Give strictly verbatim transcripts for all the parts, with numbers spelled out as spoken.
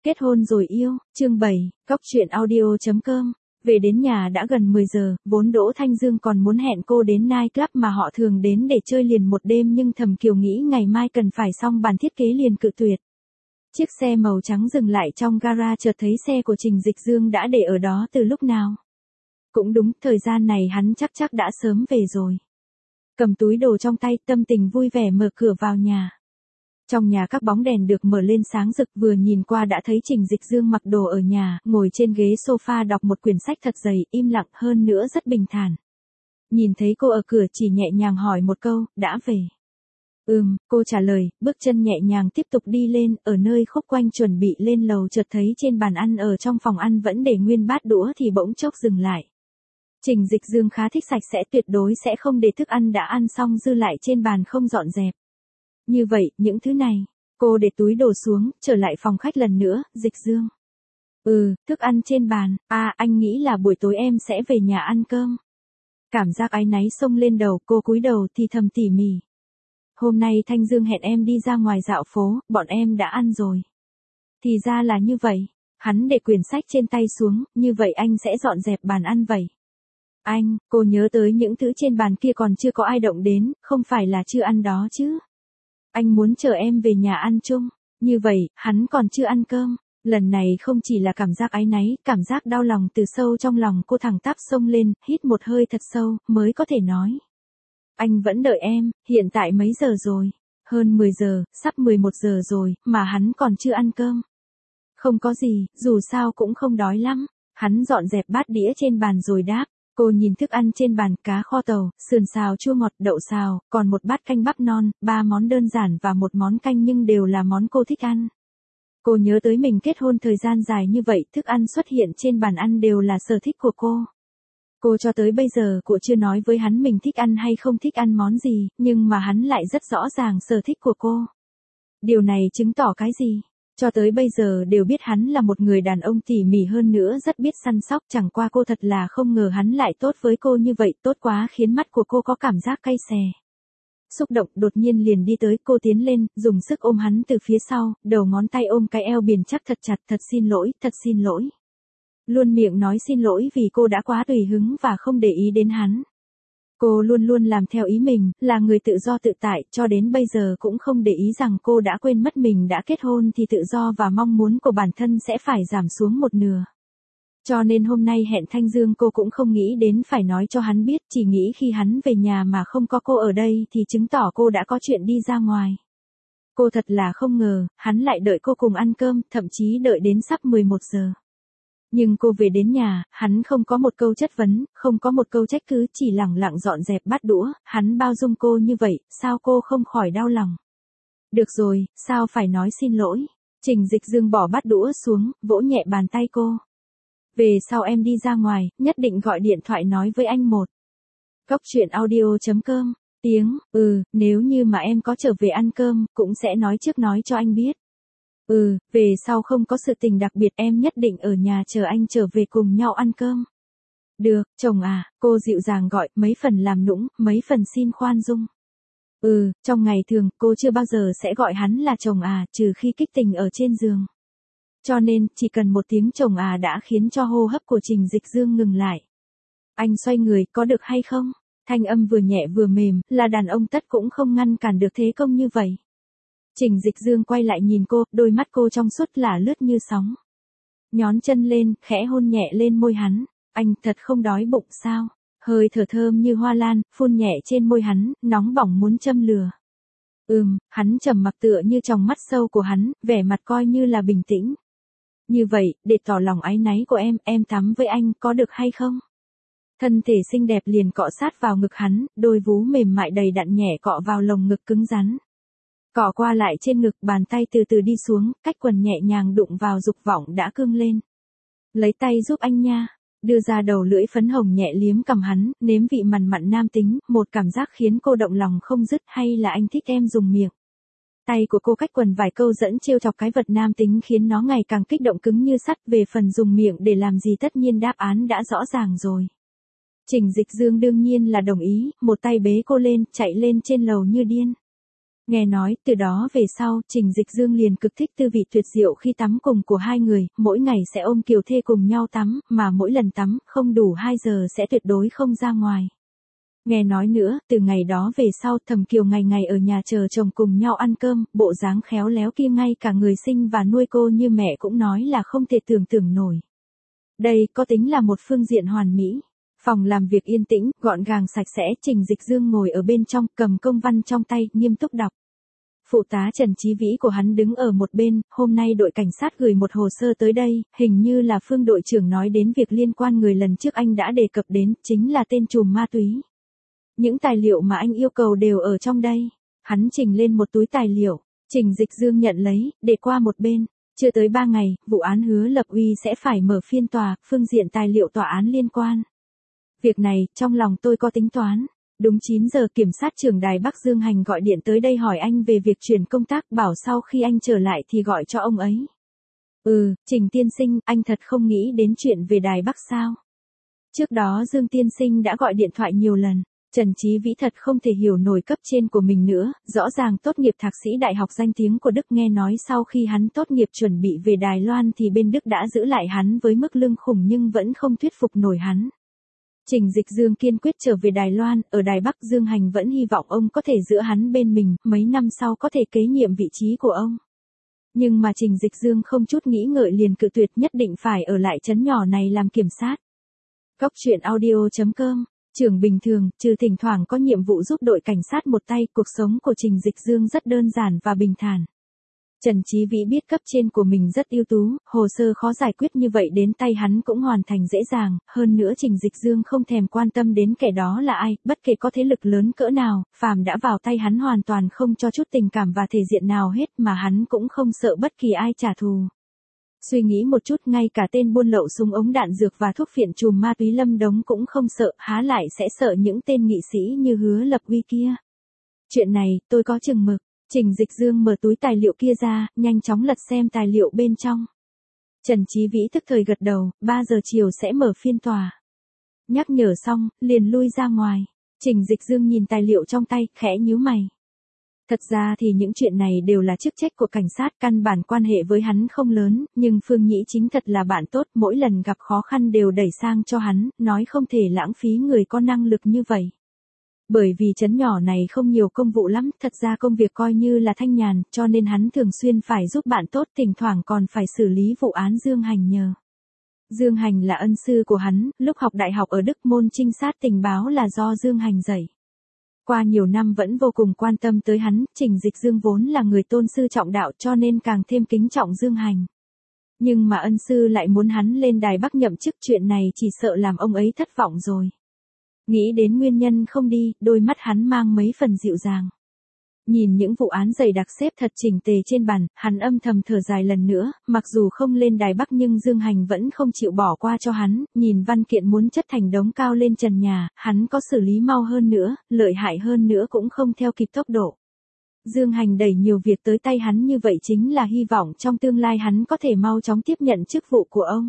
Kết hôn rồi yêu, chương bảy, Cóc truyện audio chấm com. Về đến nhà đã gần mười giờ, vốn Đỗ Thanh Dương còn muốn hẹn cô đến night club mà họ thường đến để chơi liền một đêm, nhưng Thẩm Kiều nghĩ ngày mai cần phải xong bản thiết kế liền cự tuyệt. Chiếc xe màu trắng dừng lại trong gara, chợt thấy xe của Trình Dịch Dương đã để ở đó từ lúc nào. Cũng đúng, thời gian này hắn chắc chắc đã sớm về rồi. Cầm túi đồ trong tay, tâm tình vui vẻ mở cửa vào nhà. Trong nhà các bóng đèn được mở lên sáng rực, vừa nhìn qua đã thấy Trình Dịch Dương mặc đồ ở nhà, ngồi trên ghế sofa đọc một quyển sách thật dày, im lặng hơn nữa rất bình thản. Nhìn thấy cô ở cửa chỉ nhẹ nhàng hỏi một câu, đã về. Ừm, cô trả lời, bước chân nhẹ nhàng tiếp tục đi lên, ở nơi khúc quanh chuẩn bị lên lầu chợt thấy trên bàn ăn ở trong phòng ăn vẫn để nguyên bát đũa thì bỗng chốc dừng lại. Trình Dịch Dương khá thích sạch sẽ, tuyệt đối sẽ không để thức ăn đã ăn xong dư lại trên bàn không dọn dẹp. Như vậy, những thứ này, cô để túi đồ xuống, trở lại phòng khách lần nữa, Dịch Dương. Ừ, thức ăn trên bàn, à, anh nghĩ là buổi tối em sẽ về nhà ăn cơm. Cảm giác áy náy xông lên đầu, cô cúi đầu thì thầm tỉ mỉ. Hôm nay Thanh Dương hẹn em đi ra ngoài dạo phố, bọn em đã ăn rồi. Thì ra là như vậy, hắn để quyển sách trên tay xuống, như vậy anh sẽ dọn dẹp bàn ăn vậy. Anh, cô nhớ tới những thứ trên bàn kia còn chưa có ai động đến, không phải là chưa ăn đó chứ. Anh muốn chờ em về nhà ăn chung, như vậy, hắn còn chưa ăn cơm. Lần này không chỉ là cảm giác áy náy, cảm giác đau lòng từ sâu trong lòng cô thẳng tắp xông lên, hít một hơi thật sâu, mới có thể nói. Anh vẫn đợi em, hiện tại mấy giờ rồi? Hơn mười giờ, sắp mười một giờ rồi, mà hắn còn chưa ăn cơm. Không có gì, dù sao cũng không đói lắm. Hắn dọn dẹp bát đĩa trên bàn rồi đáp. Cô nhìn thức ăn trên bàn, cá kho tàu, sườn xào chua ngọt, đậu xào, còn một bát canh bắp non, ba món đơn giản và một món canh nhưng đều là món cô thích ăn. Cô nhớ tới mình kết hôn thời gian dài như vậy, thức ăn xuất hiện trên bàn ăn đều là sở thích của cô. Cô cho tới bây giờ cô chưa nói với hắn mình thích ăn hay không thích ăn món gì, nhưng mà hắn lại rất rõ ràng sở thích của cô. Điều này chứng tỏ cái gì? Cho tới bây giờ đều biết hắn là một người đàn ông tỉ mỉ hơn nữa rất biết săn sóc, chẳng qua cô thật là không ngờ hắn lại tốt với cô như vậy, tốt quá khiến mắt của cô có cảm giác cay xè. Xúc động đột nhiên liền đi tới, cô tiến lên, dùng sức ôm hắn từ phía sau, đầu ngón tay ôm cái eo biển chắc thật chặt, thật xin lỗi, thật xin lỗi. Luôn miệng nói xin lỗi vì cô đã quá tùy hứng và không để ý đến hắn. Cô luôn luôn làm theo ý mình, là người tự do tự tại, cho đến bây giờ cũng không để ý rằng cô đã quên mất mình đã kết hôn thì tự do và mong muốn của bản thân sẽ phải giảm xuống một nửa. Cho nên hôm nay hẹn Thanh Dương cô cũng không nghĩ đến phải nói cho hắn biết, chỉ nghĩ khi hắn về nhà mà không có cô ở đây thì chứng tỏ cô đã có chuyện đi ra ngoài. Cô thật là không ngờ, hắn lại đợi cô cùng ăn cơm, thậm chí đợi đến sắp mười một giờ. Nhưng cô về đến nhà, hắn không có một câu chất vấn, không có một câu trách cứ, chỉ lẳng lặng dọn dẹp bát đũa, hắn bao dung cô như vậy, sao cô không khỏi đau lòng. Được rồi, sao phải nói xin lỗi. Trình Dịch Dương bỏ bát đũa xuống, vỗ nhẹ bàn tay cô. Về sau em đi ra ngoài, nhất định gọi điện thoại nói với anh một. Cóc truyện audio chấm com, tiếng, ừ, nếu như mà em có trở về ăn cơm, cũng sẽ nói trước nói cho anh biết. Ừ, về sau không có sự tình đặc biệt em nhất định ở nhà chờ anh trở về cùng nhau ăn cơm. Được, chồng à, cô dịu dàng gọi, mấy phần làm nũng, mấy phần xin khoan dung. Ừ, trong ngày thường, cô chưa bao giờ sẽ gọi hắn là chồng à, trừ khi kích tình ở trên giường. Cho nên, chỉ cần một tiếng chồng à đã khiến cho hô hấp của Trình Dịch Dương ngừng lại. Anh xoay người, có được hay không? Thanh âm vừa nhẹ vừa mềm, là đàn ông tất cũng không ngăn cản được thế công như vậy. Trình Dịch Dương quay lại nhìn cô, đôi mắt cô trong suốt là lướt như sóng. Nhón chân lên, khẽ hôn nhẹ lên môi hắn. Anh thật không đói bụng sao? Hơi thở thơm như hoa lan, phun nhẹ trên môi hắn, nóng bỏng muốn châm lửa. Ừm, hắn trầm mặc tựa như trong mắt sâu của hắn, vẻ mặt coi như là bình tĩnh. Như vậy, để tỏ lòng áy náy của em, em tắm với anh, có được hay không? Thân thể xinh đẹp liền cọ sát vào ngực hắn, đôi vú mềm mại đầy đặn nhẹ cọ vào lồng ngực cứng rắn. Cọ qua lại trên ngực, bàn tay từ từ đi xuống, cách quần nhẹ nhàng đụng vào dục vọng đã cương lên. Lấy tay giúp anh nha, đưa ra đầu lưỡi phấn hồng nhẹ liếm cằm hắn, nếm vị mặn mặn nam tính, một cảm giác khiến cô động lòng không dứt, hay là anh thích em dùng miệng. Tay của cô cách quần vài câu dẫn trêu chọc cái vật nam tính khiến nó ngày càng kích động cứng như sắt, về phần dùng miệng để làm gì tất nhiên đáp án đã rõ ràng rồi. Trình Dịch Dương đương nhiên là đồng ý, một tay bế cô lên, chạy lên trên lầu như điên. Nghe nói, từ đó về sau, Trình Dịch Dương liền cực thích tư vị tuyệt diệu khi tắm cùng của hai người, mỗi ngày sẽ ôm Kiều Thê cùng nhau tắm, mà mỗi lần tắm, không đủ hai giờ sẽ tuyệt đối không ra ngoài. Nghe nói nữa, từ ngày đó về sau, Thẩm Kiều ngày ngày ở nhà chờ chồng cùng nhau ăn cơm, bộ dáng khéo léo kia ngay cả người sinh và nuôi cô như mẹ cũng nói là không thể tưởng tượng nổi. Đây có tính là một phương diện hoàn mỹ. Phòng làm việc yên tĩnh, gọn gàng sạch sẽ, Trình Dịch Dương ngồi ở bên trong, cầm công văn trong tay, nghiêm túc đọc. Phụ tá Trần Chí Vĩ của hắn đứng ở một bên, hôm nay đội cảnh sát gửi một hồ sơ tới đây, hình như là Phương đội trưởng nói đến việc liên quan người lần trước anh đã đề cập đến, chính là tên trùm ma túy. Những tài liệu mà anh yêu cầu đều ở trong đây. Hắn trình lên một túi tài liệu, Trình Dịch Dương nhận lấy, để qua một bên. Chưa tới ba ngày, vụ án Hứa Lập Uy sẽ phải mở phiên tòa, phương diện tài liệu tòa án liên quan. Việc này, trong lòng tôi có tính toán. Đúng chín giờ kiểm sát trưởng Đài Bắc Dương Hành gọi điện tới đây hỏi anh về việc chuyển công tác, bảo sau khi anh trở lại thì gọi cho ông ấy. Ừ, Trình tiên sinh, anh thật không nghĩ đến chuyện về Đài Bắc sao? Trước đó Dương tiên sinh đã gọi điện thoại nhiều lần. Trần Chí Vĩ thật không thể hiểu nổi cấp trên của mình nữa, rõ ràng tốt nghiệp thạc sĩ đại học danh tiếng của Đức, nghe nói sau khi hắn tốt nghiệp chuẩn bị về Đài Loan thì bên Đức đã giữ lại hắn với mức lương khủng nhưng vẫn không thuyết phục nổi hắn. Trình Dịch Dương kiên quyết trở về Đài Loan, ở Đài Bắc Dương Hành vẫn hy vọng ông có thể giữ hắn bên mình, mấy năm sau có thể kế nhiệm vị trí của ông. Nhưng mà Trình Dịch Dương không chút nghĩ ngợi liền cự tuyệt, nhất định phải ở lại trấn nhỏ này làm kiểm sát. Góc truyện audio chấm com. Trường bình thường, trừ thỉnh thoảng có nhiệm vụ giúp đội cảnh sát một tay, cuộc sống của Trình Dịch Dương rất đơn giản và bình thản. Trần Chí Vĩ biết cấp trên của mình rất ưu tú, hồ sơ khó giải quyết như vậy đến tay hắn cũng hoàn thành dễ dàng, hơn nữa Trình Dịch Dương không thèm quan tâm đến kẻ đó là ai, bất kể có thế lực lớn cỡ nào, phàm đã vào tay hắn hoàn toàn không cho chút tình cảm và thể diện nào hết, mà hắn cũng không sợ bất kỳ ai trả thù. Suy nghĩ một chút, ngay cả tên buôn lậu súng ống đạn dược và thuốc phiện trùm ma túy Lâm Đống cũng không sợ, há lại sẽ sợ những tên nghị sĩ như Hứa Lập Uy kia. Chuyện này, tôi có chừng mực. Trình Dịch Dương mở túi tài liệu kia ra, nhanh chóng lật xem tài liệu bên trong. Trần Chí Vĩ tức thời gật đầu, ba giờ chiều sẽ mở phiên tòa. Nhắc nhở xong, liền lui ra ngoài. Trình Dịch Dương nhìn tài liệu trong tay, khẽ nhíu mày. Thật ra thì những chuyện này đều là chức trách của cảnh sát, căn bản quan hệ với hắn không lớn, nhưng Phương Nhĩ Chính thật là bạn tốt, mỗi lần gặp khó khăn đều đẩy sang cho hắn, nói không thể lãng phí người có năng lực như vậy. Bởi vì trấn nhỏ này không nhiều công vụ lắm, thật ra công việc coi như là thanh nhàn, cho nên hắn thường xuyên phải giúp bạn tốt, thỉnh thoảng còn phải xử lý vụ án Dương Hành nhờ. Dương Hành là ân sư của hắn, lúc học đại học ở Đức môn trinh sát tình báo là do Dương Hành dạy. Qua nhiều năm vẫn vô cùng quan tâm tới hắn, Trình Dịch Dương vốn là người tôn sư trọng đạo cho nên càng thêm kính trọng Dương Hành. Nhưng mà ân sư lại muốn hắn lên Đài Bắc nhậm chức, chuyện này chỉ sợ làm ông ấy thất vọng rồi. Nghĩ đến nguyên nhân không đi, đôi mắt hắn mang mấy phần dịu dàng. Nhìn những vụ án dày đặc xếp thật chỉnh tề trên bàn, hắn âm thầm thở dài lần nữa, mặc dù không lên Đài Bắc nhưng Dương Hành vẫn không chịu bỏ qua cho hắn, nhìn văn kiện muốn chất thành đống cao lên trần nhà, hắn có xử lý mau hơn nữa, lợi hại hơn nữa cũng không theo kịp tốc độ. Dương Hành đẩy nhiều việc tới tay hắn như vậy chính là hy vọng trong tương lai hắn có thể mau chóng tiếp nhận chức vụ của ông.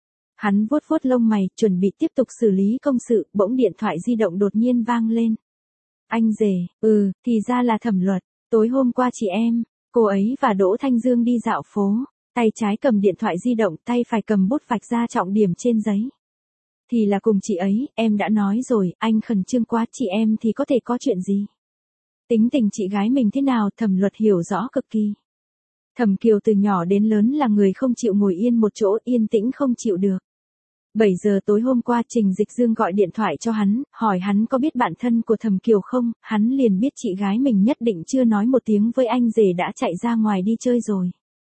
Hắn vuốt vuốt lông mày, chuẩn bị tiếp tục xử lý công sự, bỗng điện thoại di động đột nhiên vang lên. Anh rể, ừ, thì ra là Thẩm Luật, tối hôm qua chị em, cô ấy và Đỗ Thanh Dương đi dạo phố, tay trái cầm điện thoại di động, tay phải cầm bút vạch ra trọng điểm trên giấy. Thì là cùng chị ấy, em đã nói rồi, anh khẩn trương quá, chị em thì có thể có chuyện gì. Tính tình chị gái mình thế nào, Thẩm Luật hiểu rõ cực kỳ. Thẩm Kiều từ nhỏ đến lớn là người không chịu ngồi yên một chỗ, yên tĩnh không chịu được. bảy giờ tối hôm qua Trình Dịch Dương gọi điện thoại cho hắn, hỏi hắn có biết bạn thân của Thẩm Kiều không, hắn liền biết chị gái mình nhất định chưa nói một tiếng với anh rể đã chạy ra ngoài đi chơi rồi.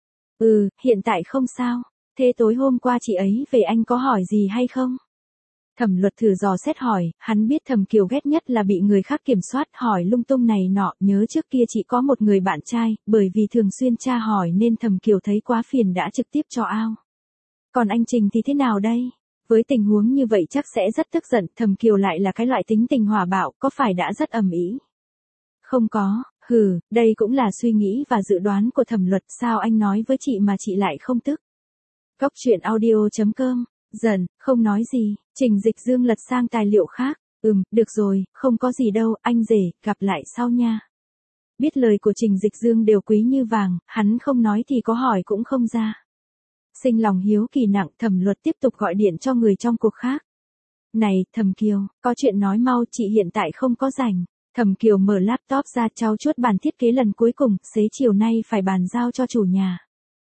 Ừ, hiện tại không sao, thế tối hôm qua chị ấy về anh có hỏi gì hay không? Thẩm Luật thử dò xét hỏi, hắn biết Thẩm Kiều ghét nhất là bị người khác kiểm soát hỏi lung tung này nọ, nhớ trước kia chị có một người bạn trai, bởi vì thường xuyên tra hỏi nên Thẩm Kiều thấy quá phiền đã trực tiếp cho ao. Còn anh Trình thì thế nào đây? Với tình huống như vậy chắc sẽ rất tức giận, Thẩm Kiều lại là cái loại tính tình hòa bạo, có phải đã rất ầm ĩ? Không có, hừ, đây cũng là suy nghĩ và dự đoán của Thẩm Luật, sao anh nói với chị mà chị lại không tức? Góc truyện audio chấm com, dần, không nói gì, Trình Dịch Dương lật sang tài liệu khác, ừm, được rồi, không có gì đâu, anh rể, gặp lại sau nha. Biết lời của Trình Dịch Dương đều quý như vàng, hắn không nói thì có hỏi cũng không ra. Sinh lòng hiếu kỳ nặng, Thẩm Luật tiếp tục gọi điện cho người trong cuộc khác. Này, Thẩm Kiều, có chuyện nói mau, chị hiện tại không có rảnh. Thẩm Kiều mở laptop ra, trau chuốt bản thiết kế lần cuối cùng, xế chiều nay phải bàn giao cho chủ nhà.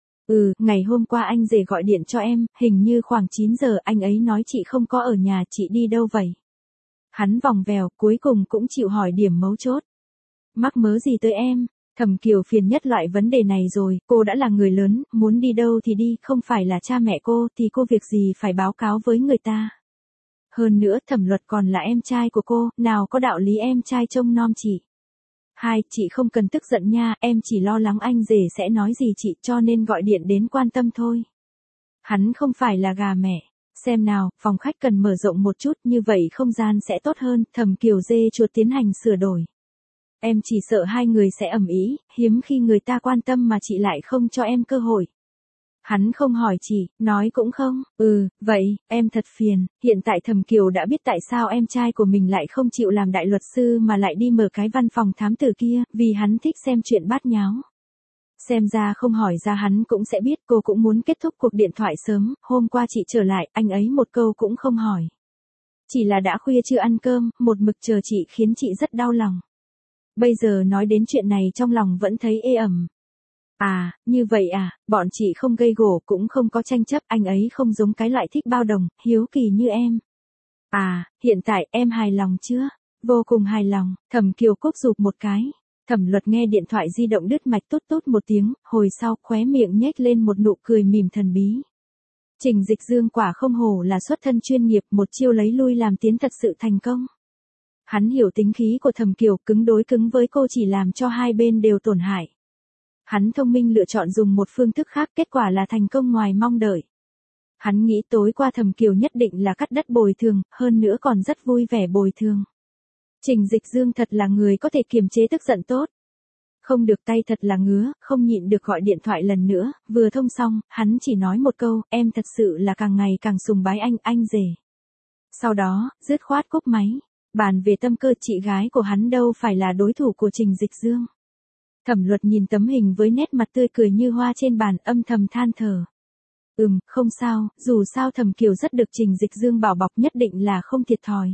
Ừ, ngày hôm qua anh rể gọi điện cho em, hình như khoảng chín giờ, anh ấy nói chị không có ở nhà, chị đi đâu vậy? Hắn vòng vèo, cuối cùng cũng chịu hỏi điểm mấu chốt. Mắc mớ gì tới em? Thẩm Kiều phiền nhất loại vấn đề này rồi, cô đã là người lớn, muốn đi đâu thì đi, không phải là cha mẹ cô thì cô việc gì phải báo cáo với người ta. Hơn nữa Thẩm Luật còn là em trai của cô, nào có đạo lý em trai trông nom chị. Hai, chị không cần tức giận nha, em chỉ lo lắng anh rể sẽ nói gì chị cho nên gọi điện đến quan tâm thôi. Hắn không phải là gà mẹ. Xem nào, phòng khách cần mở rộng một chút, như vậy không gian sẽ tốt hơn, Thẩm Kiều dê chuột tiến hành sửa đổi. Em chỉ sợ hai người sẽ ầm ĩ, hiếm khi người ta quan tâm mà chị lại không cho em cơ hội. Hắn không hỏi chị, nói cũng không, ừ, vậy, em thật phiền, hiện tại Thẩm Kiều đã biết tại sao em trai của mình lại không chịu làm đại luật sư mà lại đi mở cái văn phòng thám tử kia, vì hắn thích xem chuyện bát nháo. Xem ra không hỏi ra hắn cũng sẽ biết cô cũng muốn kết thúc cuộc điện thoại sớm, hôm qua chị trở lại, anh ấy một câu cũng không hỏi. Chỉ là đã khuya chưa ăn cơm, một mực chờ chị khiến chị rất đau lòng. Bây giờ nói đến chuyện này trong lòng vẫn thấy ê ẩm. À, như vậy à, bọn chị không gây gổ cũng không có tranh chấp, anh ấy không giống cái loại thích bao đồng, hiếu kỳ như em. À, hiện tại em hài lòng chưa? Vô cùng hài lòng, Thẩm Kiều cúp rụp một cái. Thẩm Luật nghe điện thoại di động đứt mạch tút tút một tiếng, hồi sau khóe miệng nhếch lên một nụ cười mỉm thần bí. Trình Dịch Dương quả không hổ là xuất thân chuyên nghiệp, một chiêu lấy lui làm tiến thật sự thành công. Hắn hiểu tính khí của Thẩm Kiều, cứng đối cứng với cô chỉ làm cho hai bên đều tổn hại. Hắn thông minh lựa chọn dùng một phương thức khác, kết quả là thành công ngoài mong đợi. Hắn nghĩ tối qua Thẩm Kiều nhất định là cắt đất bồi thường, hơn nữa còn rất vui vẻ bồi thường. Trình Dịch Dương thật là người có thể kiềm chế tức giận tốt. Không được, tay thật là ngứa, không nhịn được gọi điện thoại lần nữa, vừa thông xong, hắn chỉ nói một câu, em thật sự là càng ngày càng sùng bái anh, anh rể. Sau đó, dứt khoát cúp máy. Bàn về tâm cơ, chị gái của hắn đâu phải là đối thủ của Trình Dịch Dương. Thẩm Luật nhìn tấm hình với nét mặt tươi cười như hoa trên bàn, âm thầm than thở. Ừm, không sao, dù sao Thẩm Kiều rất được Trình Dịch Dương bảo bọc, nhất định là không thiệt thòi.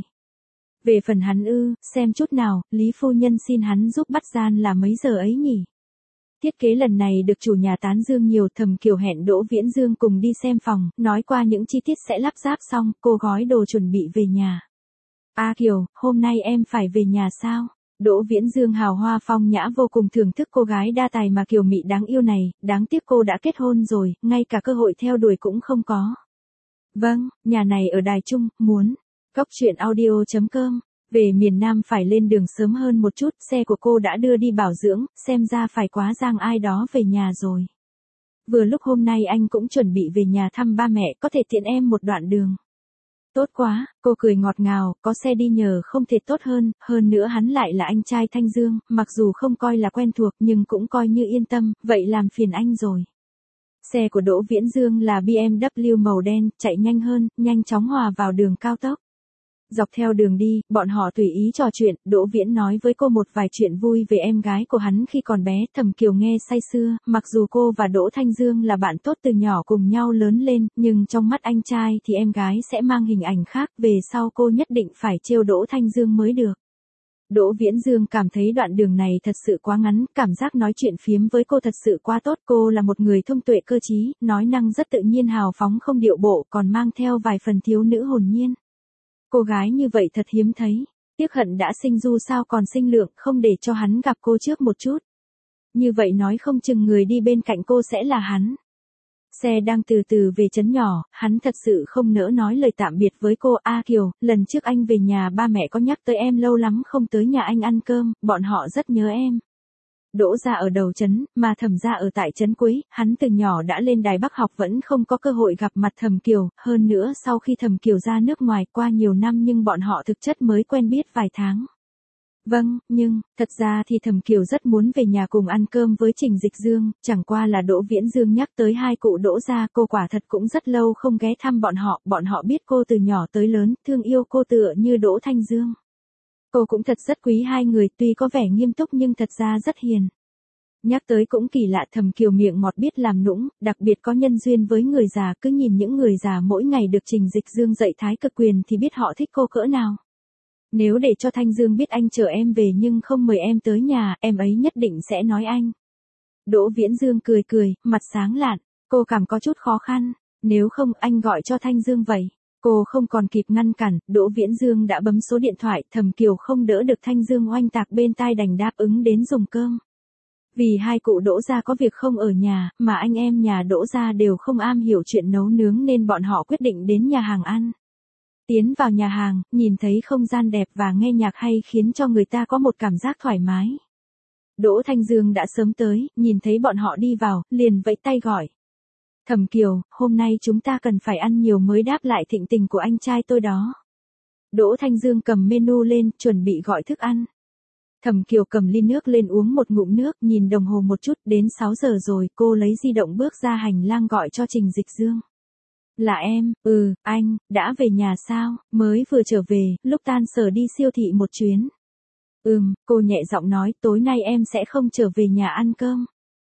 Về phần hắn ư, xem chút nào, Lý phu nhân xin hắn giúp bắt gian là mấy giờ ấy nhỉ? Thiết kế lần này được chủ nhà tán dương nhiều, Thẩm Kiều hẹn Đỗ Viễn Dương cùng đi xem phòng, nói qua những chi tiết sẽ lắp ráp xong, cô gói đồ chuẩn bị về nhà. A Kiều, hôm nay em phải về nhà sao? Đỗ Viễn Dương hào hoa phong nhã vô cùng thưởng thức cô gái đa tài mà kiều mị đáng yêu này, đáng tiếc cô đã kết hôn rồi, ngay cả cơ hội theo đuổi cũng không có. Vâng, nhà này ở Đài Trung, muốn. Góc truyện audio chấm com. Về miền Nam phải lên đường sớm hơn một chút, xe của cô đã đưa đi bảo dưỡng, xem ra phải quá giang ai đó về nhà rồi. Vừa lúc hôm nay anh cũng chuẩn bị về nhà thăm ba mẹ, có thể tiện em một đoạn đường. Tốt quá, cô cười ngọt ngào, có xe đi nhờ không thể tốt hơn, hơn nữa hắn lại là anh trai Thanh Dương, mặc dù không coi là quen thuộc nhưng cũng coi như yên tâm, vậy làm phiền anh rồi. Xe của Đỗ Viễn Dương là bê em vê màu đen, chạy nhanh hơn, nhanh chóng hòa vào đường cao tốc. Dọc theo đường đi, bọn họ tùy ý trò chuyện, Đỗ Viễn nói với cô một vài chuyện vui về em gái của hắn khi còn bé, Thẩm Kiều nghe say sưa, mặc dù cô và Đỗ Thanh Dương là bạn tốt từ nhỏ cùng nhau lớn lên, nhưng trong mắt anh trai thì em gái sẽ mang hình ảnh khác, về sau cô nhất định phải trêu Đỗ Thanh Dương mới được. Đỗ Viễn Dương cảm thấy đoạn đường này thật sự quá ngắn, cảm giác nói chuyện phiếm với cô thật sự quá tốt, cô là một người thông tuệ cơ trí, nói năng rất tự nhiên hào phóng không điệu bộ, còn mang theo vài phần thiếu nữ hồn nhiên. Cô gái như vậy thật hiếm thấy, tiếc hận đã sinh du sao còn sinh lượng, không để cho hắn gặp cô trước một chút. Như vậy nói không chừng người đi bên cạnh cô sẽ là hắn. Xe đang từ từ về trấn nhỏ, hắn thật sự không nỡ nói lời tạm biệt với cô. A Kiều, lần trước anh về nhà ba mẹ có nhắc tới em, lâu lắm không tới nhà anh ăn cơm, bọn họ rất nhớ em. Đỗ gia ở đầu trấn, mà Thẩm gia ở tại trấn cuối, hắn từ nhỏ đã lên Đài Bắc học vẫn không có cơ hội gặp mặt Thẩm Kiều, hơn nữa sau khi Thẩm Kiều ra nước ngoài qua nhiều năm nhưng bọn họ thực chất mới quen biết vài tháng. Vâng, nhưng, thật ra thì Thẩm Kiều rất muốn về nhà cùng ăn cơm với Trình Dịch Dương, chẳng qua là Đỗ Viễn Dương nhắc tới hai cụ Đỗ gia, cô quả thật cũng rất lâu không ghé thăm bọn họ, bọn họ biết cô từ nhỏ tới lớn, thương yêu cô tựa như Đỗ Thanh Dương. Cô cũng thật rất quý hai người, tuy có vẻ nghiêm túc nhưng thật ra rất hiền. Nhắc tới cũng kỳ lạ, Thẩm Kiều miệng ngọt biết làm nũng, đặc biệt có nhân duyên với người già, cứ nhìn những người già mỗi ngày được Trình Dịch Dương dạy thái cực quyền thì biết họ thích cô cỡ nào. Nếu để cho Thanh Dương biết anh chờ em về nhưng không mời em tới nhà, em ấy nhất định sẽ nói anh. Đỗ Viễn Dương cười cười, mặt sáng lạn, cô cảm có chút khó khăn, nếu không anh gọi cho Thanh Dương vậy. Cô không còn kịp ngăn cản, Đỗ Viễn Dương đã bấm số điện thoại, Thẩm Kiều không đỡ được Thanh Dương oanh tạc bên tai đành đáp ứng đến dùng cơm. Vì hai cụ Đỗ gia có việc không ở nhà, mà anh em nhà Đỗ gia đều không am hiểu chuyện nấu nướng nên bọn họ quyết định đến nhà hàng ăn. Tiến vào nhà hàng, nhìn thấy không gian đẹp và nghe nhạc hay khiến cho người ta có một cảm giác thoải mái. Đỗ Thanh Dương đã sớm tới, nhìn thấy bọn họ đi vào, liền vẫy tay gọi. Thẩm Kiều, hôm nay chúng ta cần phải ăn nhiều mới đáp lại thịnh tình của anh trai tôi đó. Đỗ Thanh Dương cầm menu lên, chuẩn bị gọi thức ăn. Thẩm Kiều cầm ly nước lên uống một ngụm nước, nhìn đồng hồ một chút, đến sáu giờ rồi, cô lấy di động bước ra hành lang gọi cho Trình Dịch Dương. Là em, ừ, anh, đã về nhà sao, mới vừa trở về, lúc tan sở đi siêu thị một chuyến. Ừm, cô nhẹ giọng nói, tối nay em sẽ không trở về nhà ăn cơm.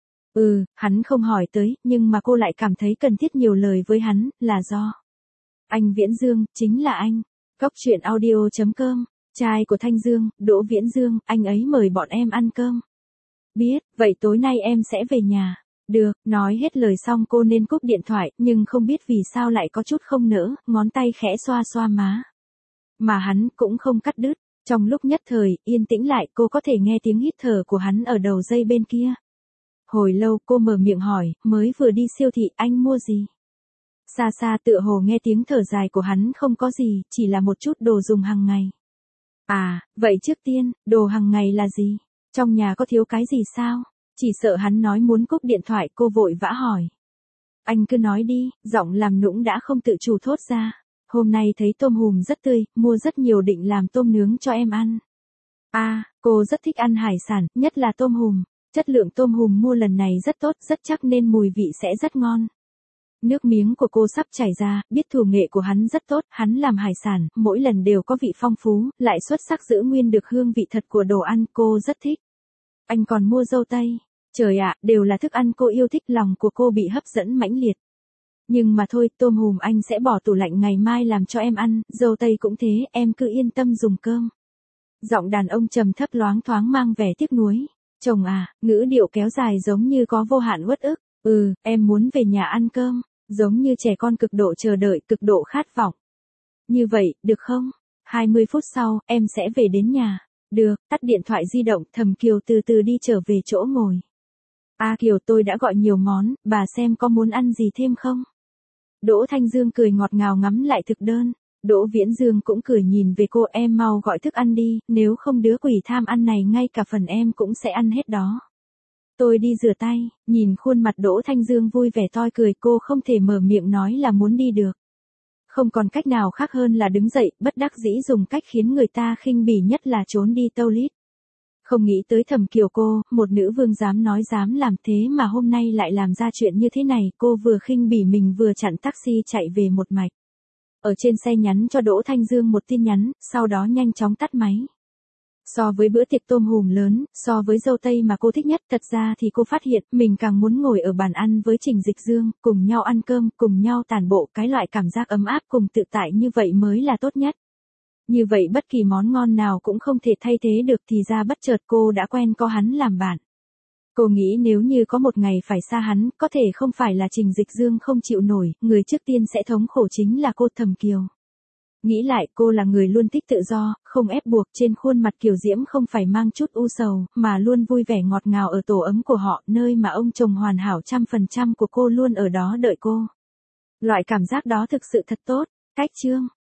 Ừ, hắn không hỏi tới, nhưng mà cô lại cảm thấy cần thiết nhiều lời với hắn, là do. Anh Viễn Dương, chính là anh. Cóc truyện audio chấm com, trai của Thanh Dương, Đỗ Viễn Dương, anh ấy mời bọn em ăn cơm. Biết, vậy tối nay em sẽ về nhà. Được, nói hết lời xong cô nên cúp điện thoại, nhưng không biết vì sao lại có chút không nỡ, ngón tay khẽ xoa xoa má. Mà hắn cũng không cắt đứt, trong lúc nhất thời, yên tĩnh lại, cô có thể nghe tiếng hít thở của hắn ở đầu dây bên kia. Hồi lâu cô mở miệng hỏi, mới vừa đi siêu thị, anh mua gì? Xa xa tựa hồ nghe tiếng thở dài của hắn, không có gì, chỉ là một chút đồ dùng hàng ngày. À, vậy trước tiên, đồ hàng ngày là gì? Trong nhà có thiếu cái gì sao? Chỉ sợ hắn nói muốn cúp điện thoại, cô vội vã hỏi. Anh cứ nói đi, giọng làm nũng đã không tự chủ thốt ra. Hôm nay thấy tôm hùm rất tươi, mua rất nhiều định làm tôm nướng cho em ăn. À, cô rất thích ăn hải sản, nhất là tôm hùm. Chất lượng tôm hùm mua lần này rất tốt, rất chắc nên mùi vị sẽ rất ngon. Nước miếng của cô sắp chảy ra, biết thủ nghệ của hắn rất tốt, hắn làm hải sản, mỗi lần đều có vị phong phú, lại xuất sắc giữ nguyên được hương vị thật của đồ ăn, cô rất thích. Anh còn mua dâu tây. Trời ạ, đều là thức ăn cô yêu thích, lòng của cô bị hấp dẫn mãnh liệt. Nhưng mà thôi, tôm hùm anh sẽ bỏ tủ lạnh ngày mai làm cho em ăn, dâu tây cũng thế, em cứ yên tâm dùng cơm. Giọng đàn ông trầm thấp loáng thoáng mang vẻ tiếc nuối. Chồng à, ngữ điệu kéo dài giống như có vô hạn uất ức. Ừ, em muốn về nhà ăn cơm, giống như trẻ con cực độ chờ đợi, cực độ khát vọng. Như vậy, được không? hai mươi phút sau, em sẽ về đến nhà. Được, tắt điện thoại di động, Thẩm Kiều từ từ đi trở về chỗ ngồi. A Kiều, tôi đã gọi nhiều món, bà xem có muốn ăn gì thêm không? Đỗ Thanh Dương cười ngọt ngào ngắm lại thực đơn. Đỗ Viễn Dương cũng cười nhìn về cô, em mau gọi thức ăn đi, nếu không đứa quỷ tham ăn này ngay cả phần em cũng sẽ ăn hết đó. Tôi đi rửa tay, nhìn khuôn mặt Đỗ Thanh Dương vui vẻ toi cười, cô không thể mở miệng nói là muốn đi được. Không còn cách nào khác hơn là đứng dậy, bất đắc dĩ dùng cách khiến người ta khinh bỉ nhất là trốn đi toilet. Không nghĩ tới Thẩm Kiều cô, một nữ vương dám nói dám làm thế mà hôm nay lại làm ra chuyện như thế này, cô vừa khinh bỉ mình vừa chặn taxi chạy về một mạch. Ở trên xe nhắn cho Đỗ Thanh Dương một tin nhắn, sau đó nhanh chóng tắt máy. So với bữa tiệc tôm hùm lớn, so với dâu tây mà cô thích nhất, thật ra thì cô phát hiện mình càng muốn ngồi ở bàn ăn với Trình Dịch Dương, cùng nhau ăn cơm, cùng nhau tản bộ, cái loại cảm giác ấm áp cùng tự tại như vậy mới là tốt nhất. Như vậy bất kỳ món ngon nào cũng không thể thay thế được, thì ra bất chợt cô đã quen có hắn làm bạn. Cô nghĩ nếu như có một ngày phải xa hắn, có thể không phải là Trình Dịch Dương không chịu nổi, người trước tiên sẽ thống khổ chính là cô Thẩm Kiều. Nghĩ lại, cô là người luôn thích tự do, không ép buộc, trên khuôn mặt kiều diễm không phải mang chút u sầu, mà luôn vui vẻ ngọt ngào ở tổ ấm của họ, nơi mà ông chồng hoàn hảo trăm phần trăm của cô luôn ở đó đợi cô. Loại cảm giác đó thực sự thật tốt. Cách chương